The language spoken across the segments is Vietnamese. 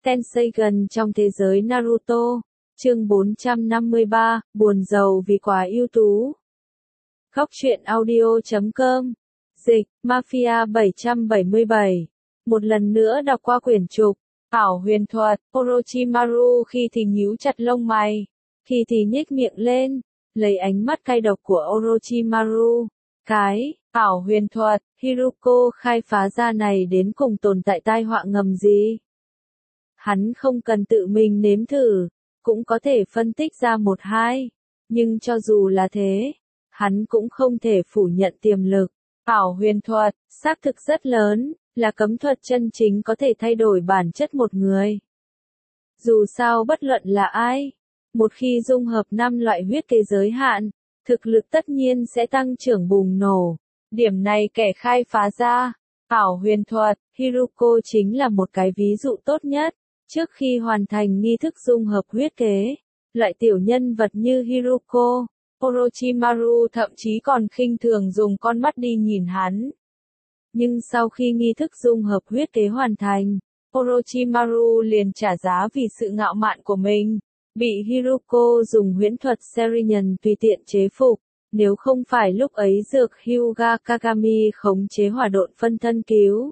Tenseigan trong thế giới Naruto. Chương 453, buồn rầu vì quá ưu tú. Góc truyện audio.com. Dịch, Mafia 777. Một lần nữa đọc qua quyển trục. Ảo huyền thuật, Orochimaru khi thì nhíu chặt lông mày, khi thì nhếch miệng lên, lấy ánh mắt cay độc của Orochimaru. Cái, ảo huyền thuật, Hiruko khai phá ra này đến cùng tồn tại tai họa ngầm gì? Hắn không cần tự mình nếm thử, cũng có thể phân tích ra một hai, nhưng cho dù là thế, hắn cũng không thể phủ nhận tiềm lực. Ảo huyền thuật, xác thực rất lớn, là cấm thuật chân chính có thể thay đổi bản chất một người. Dù sao bất luận là ai, một khi dung hợp 5 loại huyết kế giới hạn, thực lực tất nhiên sẽ tăng trưởng bùng nổ. Điểm này kẻ khai phá ra, ảo huyền thuật, Hiruko chính là một cái ví dụ tốt nhất. Trước khi hoàn thành nghi thức dung hợp huyết kế, loại tiểu nhân vật như Hiruko, Orochimaru thậm chí còn khinh thường dùng con mắt đi nhìn hắn. Nhưng sau khi nghi thức dung hợp huyết kế hoàn thành, Orochimaru liền trả giá vì sự ngạo mạn của mình, bị Hiruko dùng huyễn thuật Sharingan tùy tiện chế phục. Nếu không phải lúc ấy dược Hyuga Kagami khống chế hỏa độn phân thân cứu,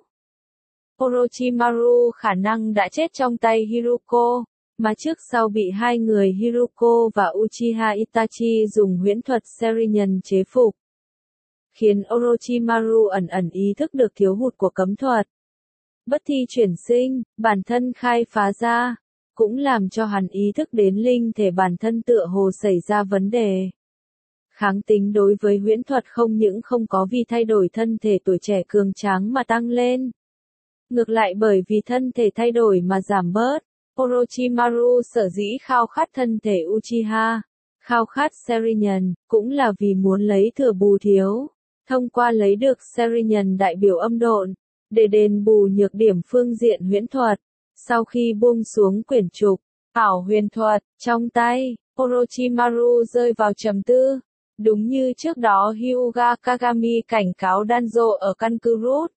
Orochimaru khả năng đã chết trong tay Hiruko, mà trước sau bị hai người Hiruko và Uchiha Itachi dùng huyễn thuật Sharingan chế phục, khiến Orochimaru ẩn ẩn ý thức được thiếu hụt của cấm thuật bất thi chuyển sinh, bản thân khai phá ra, cũng làm cho hắn ý thức đến linh thể bản thân tựa hồ xảy ra vấn đề. Kháng tính đối với huyễn thuật không những không có vì thay đổi thân thể tuổi trẻ cường tráng mà tăng lên, ngược lại bởi vì thân thể thay đổi mà giảm bớt. Orochimaru sở dĩ khao khát thân thể Uchiha, khao khát Sharingan, cũng là vì muốn lấy thừa bù thiếu, thông qua lấy được Sharingan đại biểu âm độn, để đền bù nhược điểm phương diện huyễn thuật. Sau khi buông xuống quyển trục, ảo huyền thuật, trong tay, Orochimaru rơi vào trầm tư. Đúng như trước đó Hyuga Kagami cảnh cáo Danzo ở căn cứ Root.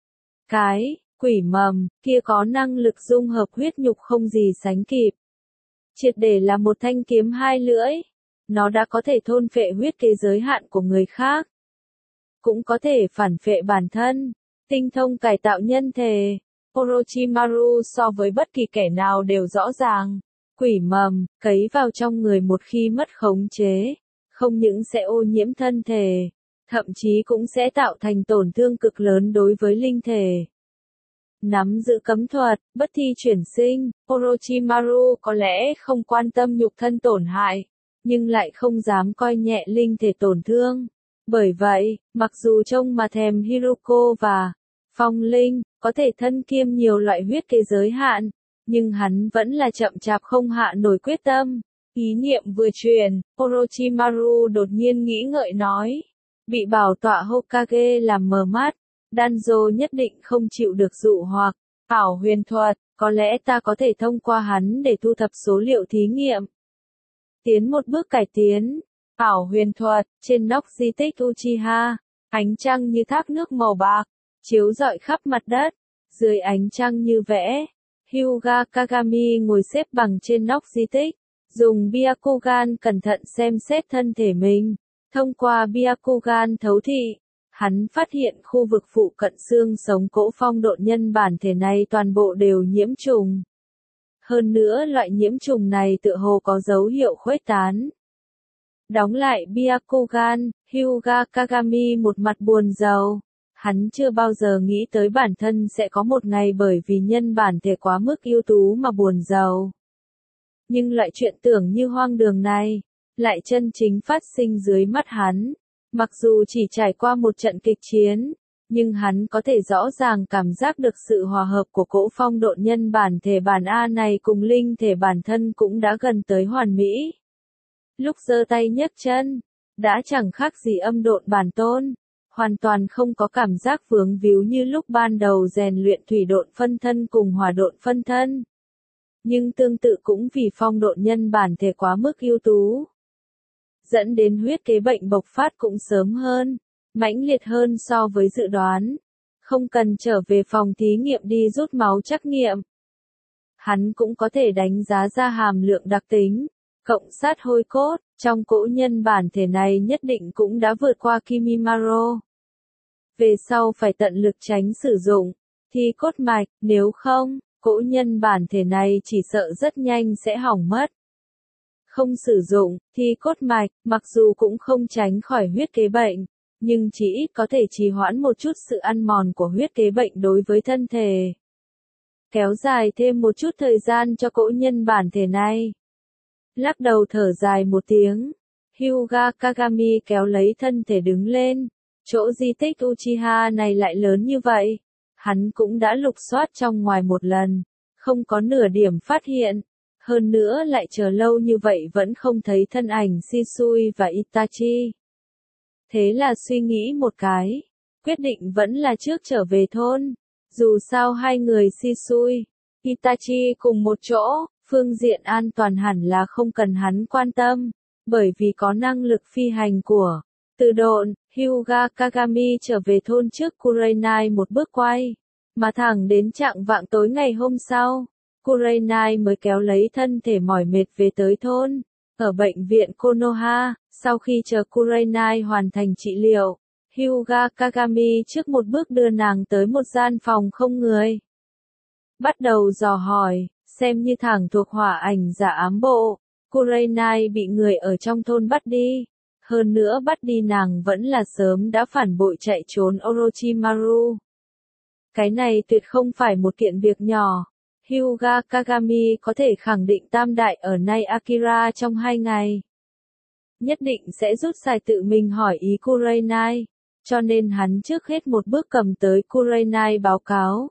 Cái quỷ mầm kia có năng lực dung hợp huyết nhục không gì sánh kịp. Triệt để là một thanh kiếm hai lưỡi. Nó đã có thể thôn phệ huyết kế giới hạn của người khác, cũng có thể phản phệ bản thân, tinh thông cải tạo nhân thể. Orochimaru so với bất kỳ kẻ nào đều rõ ràng, quỷ mầm cấy vào trong người một khi mất khống chế, không những sẽ ô nhiễm thân thể, thậm chí cũng sẽ tạo thành tổn thương cực lớn đối với linh thể. Nắm giữ cấm thuật, bất thi chuyển sinh, Orochimaru có lẽ không quan tâm nhục thân tổn hại, nhưng lại không dám coi nhẹ linh thể tổn thương. Bởi vậy, mặc dù trông mà thèm Hiruko và Phong Linh, có thể thân kiêm nhiều loại huyết kế giới hạn, nhưng hắn vẫn là chậm chạp không hạ nổi quyết tâm. Ý niệm vừa truyền, Orochimaru đột nhiên nghĩ ngợi nói, bị bảo tọa Hokage làm mờ mắt, Danzo nhất định không chịu được dụ hoặc, ảo huyền thuật, có lẽ ta có thể thông qua hắn để thu thập số liệu thí nghiệm. Tiến một bước cải tiến, ảo huyền thuật, trên nóc di tích Uchiha, ánh trăng như thác nước màu bạc, chiếu rọi khắp mặt đất, dưới ánh trăng như vẽ, Hyuga Kagami ngồi xếp bằng trên nóc di tích, dùng Byakugan cẩn thận xem xét thân thể mình. Thông qua Byakugan thấu thị, hắn phát hiện khu vực phụ cận xương sống cỗ phong độn nhân bản thể này toàn bộ đều nhiễm trùng. Hơn nữa loại nhiễm trùng này tựa hồ có dấu hiệu khuếch tán. Đóng lại Byakugan, Hyuga Kagami một mặt buồn rầu. Hắn chưa bao giờ nghĩ tới bản thân sẽ có một ngày bởi vì nhân bản thể quá mức ưu tú mà buồn rầu. Nhưng loại chuyện tưởng như hoang đường này, lại chân chính phát sinh dưới mắt hắn. Mặc dù chỉ trải qua một trận kịch chiến, nhưng hắn có thể rõ ràng cảm giác được sự hòa hợp của cỗ phong độn nhân bản thể bản A này cùng linh thể bản thân cũng đã gần tới hoàn mỹ. Lúc giơ tay nhấc chân, đã chẳng khác gì âm độn bản tôn, hoàn toàn không có cảm giác vướng víu như lúc ban đầu rèn luyện thủy độn phân thân cùng hỏa độn phân thân. Nhưng tương tự cũng vì phong độn nhân bản thể quá mức ưu tú, dẫn đến huyết kế bệnh bộc phát cũng sớm hơn, mãnh liệt hơn so với dự đoán. Không cần trở về phòng thí nghiệm đi rút máu trắc nghiệm. hắn cũng có thể đánh giá ra hàm lượng đặc tính, cộng sát hôi cốt, trong cỗ nhân bản thể này nhất định cũng đã vượt qua Kimimaro. Về sau phải tận lực tránh sử dụng thi cốt mạch, nếu không, cỗ nhân bản thể này chỉ sợ rất nhanh sẽ hỏng mất. Không sử dụng thi cốt mạch, mặc dù cũng không tránh khỏi huyết kế bệnh, nhưng chỉ ít có thể trì hoãn một chút sự ăn mòn của huyết kế bệnh đối với thân thể. Kéo dài thêm một chút thời gian cho cỗ nhân bản thể này. Lắc đầu thở dài một tiếng, Hyuga Kagami kéo lấy thân thể đứng lên. Chỗ di tích Uchiha này lại lớn như vậy. Hắn cũng đã lục soát trong ngoài một lần, không có nửa điểm phát hiện. Hơn nữa lại chờ lâu như vậy vẫn không thấy thân ảnh Shisui và Itachi. Thế là suy nghĩ một cái, quyết định vẫn là trước trở về thôn. Dù sao hai người Shisui, Itachi cùng một chỗ, phương diện an toàn hẳn là không cần hắn quan tâm, bởi vì có năng lực phi hành của Từ Độn. Hyuga Kagami trở về thôn trước Kurenai một bước quay, mà thẳng đến chạng vạng tối ngày hôm sau, Kurenai mới kéo lấy thân thể mỏi mệt về tới thôn. Ở bệnh viện Konoha, sau khi chờ Kurenai hoàn thành trị liệu, Hyuga Kagami trước một bước đưa nàng tới một gian phòng không người. Bắt đầu dò hỏi, xem như thẳng thuộc hỏa ảnh giả ám bộ, Kurenai bị người ở trong thôn bắt đi. Hơn nữa bắt đi nàng vẫn là sớm đã phản bội chạy trốn Orochimaru. Cái này tuyệt không phải một kiện việc nhỏ. Hyuga Kagami có thể khẳng định tam đại ở nay Akira trong 2 ngày. Nhất định sẽ rút xài tự mình hỏi ý Kurenai, cho nên hắn trước hết một bước cầm tới Kurenai báo cáo.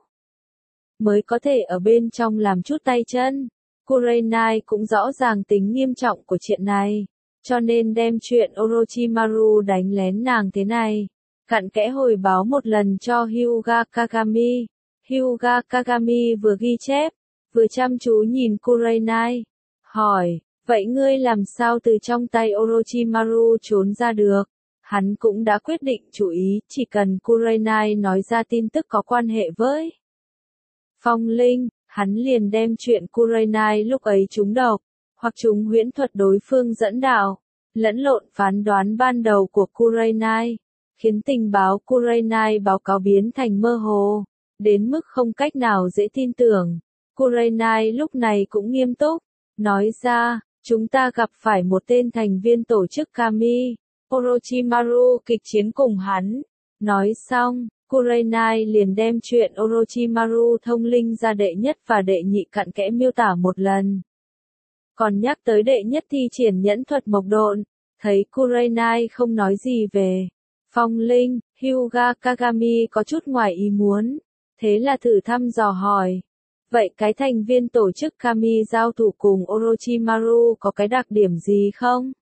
Mới có thể ở bên trong làm chút tay chân. Kurenai cũng rõ ràng tính nghiêm trọng của chuyện này. Cho nên đem chuyện Orochimaru đánh lén nàng thế này, cặn kẽ hồi báo một lần cho Hyuga Kagami. Hyuga Kagami vừa ghi chép, vừa chăm chú nhìn Kurenai, hỏi, vậy ngươi làm sao từ trong tay Orochimaru trốn ra được? Hắn cũng đã quyết định chú ý, chỉ cần Kurenai nói ra tin tức có quan hệ với Phong Linh, hắn liền đem chuyện Kurenai lúc ấy trúng độc, hoặc chúng huyễn thuật đối phương dẫn đạo, lẫn lộn phán đoán ban đầu của Kurenai, khiến tình báo Kurenai báo cáo biến thành mơ hồ, đến mức không cách nào dễ tin tưởng. Kurenai lúc này cũng nghiêm túc, nói ra, chúng ta gặp phải một tên thành viên tổ chức Kami, Orochimaru kịch chiến cùng hắn. Nói xong, Kurenai liền đem chuyện Orochimaru thông linh ra đệ nhất và đệ nhị cặn kẽ miêu tả một lần. Còn nhắc tới đệ nhất thi triển nhẫn thuật mộc độn, thấy Kurenai không nói gì về Phong Linh, Hyuga Kagami có chút ngoài ý muốn, thế là thử thăm dò hỏi. Vậy cái thành viên tổ chức Kami giao thủ cùng Orochimaru có cái đặc điểm gì không?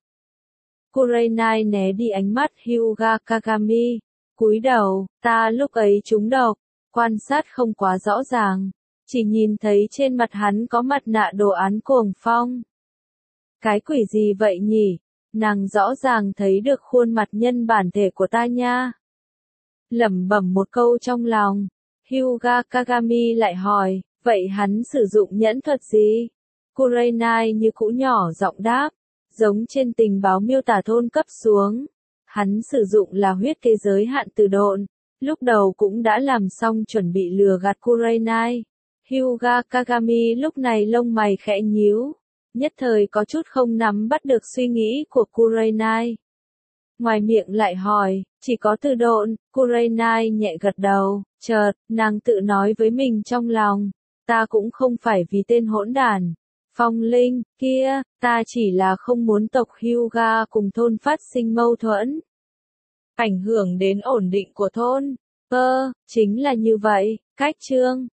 Kurenai né đi ánh mắt Hyuga Kagami, cúi đầu, ta lúc ấy trúng độc, quan sát không quá rõ ràng, chỉ nhìn thấy trên mặt hắn có mặt nạ đồ án cuồng phong. Cái quỷ gì vậy nhỉ? Nàng rõ ràng thấy được khuôn mặt nhân bản thể của ta nha. Lẩm bẩm một câu trong lòng, Hyuga Kagami lại hỏi, vậy hắn sử dụng nhẫn thuật gì? Kurenai như cũ nhỏ giọng đáp, giống trên tình báo miêu tả thôn cấp xuống. Hắn sử dụng là huyết kế giới hạn Từ Độn, lúc đầu cũng đã làm xong chuẩn bị lừa gạt Kurenai. Hyuga Kagami lúc này lông mày khẽ nhíu, nhất thời có chút không nắm bắt được suy nghĩ của Kurenai. Ngoài miệng lại hỏi, chỉ có Từ Độn. Kurenai nhẹ gật đầu, chợt, nàng tự nói với mình trong lòng, ta cũng không phải vì tên hỗn đản Phong Linh kia, ta chỉ là không muốn tộc Hyuga cùng thôn phát sinh mâu thuẫn, ảnh hưởng đến ổn định của thôn. Chính là như vậy. Cách chương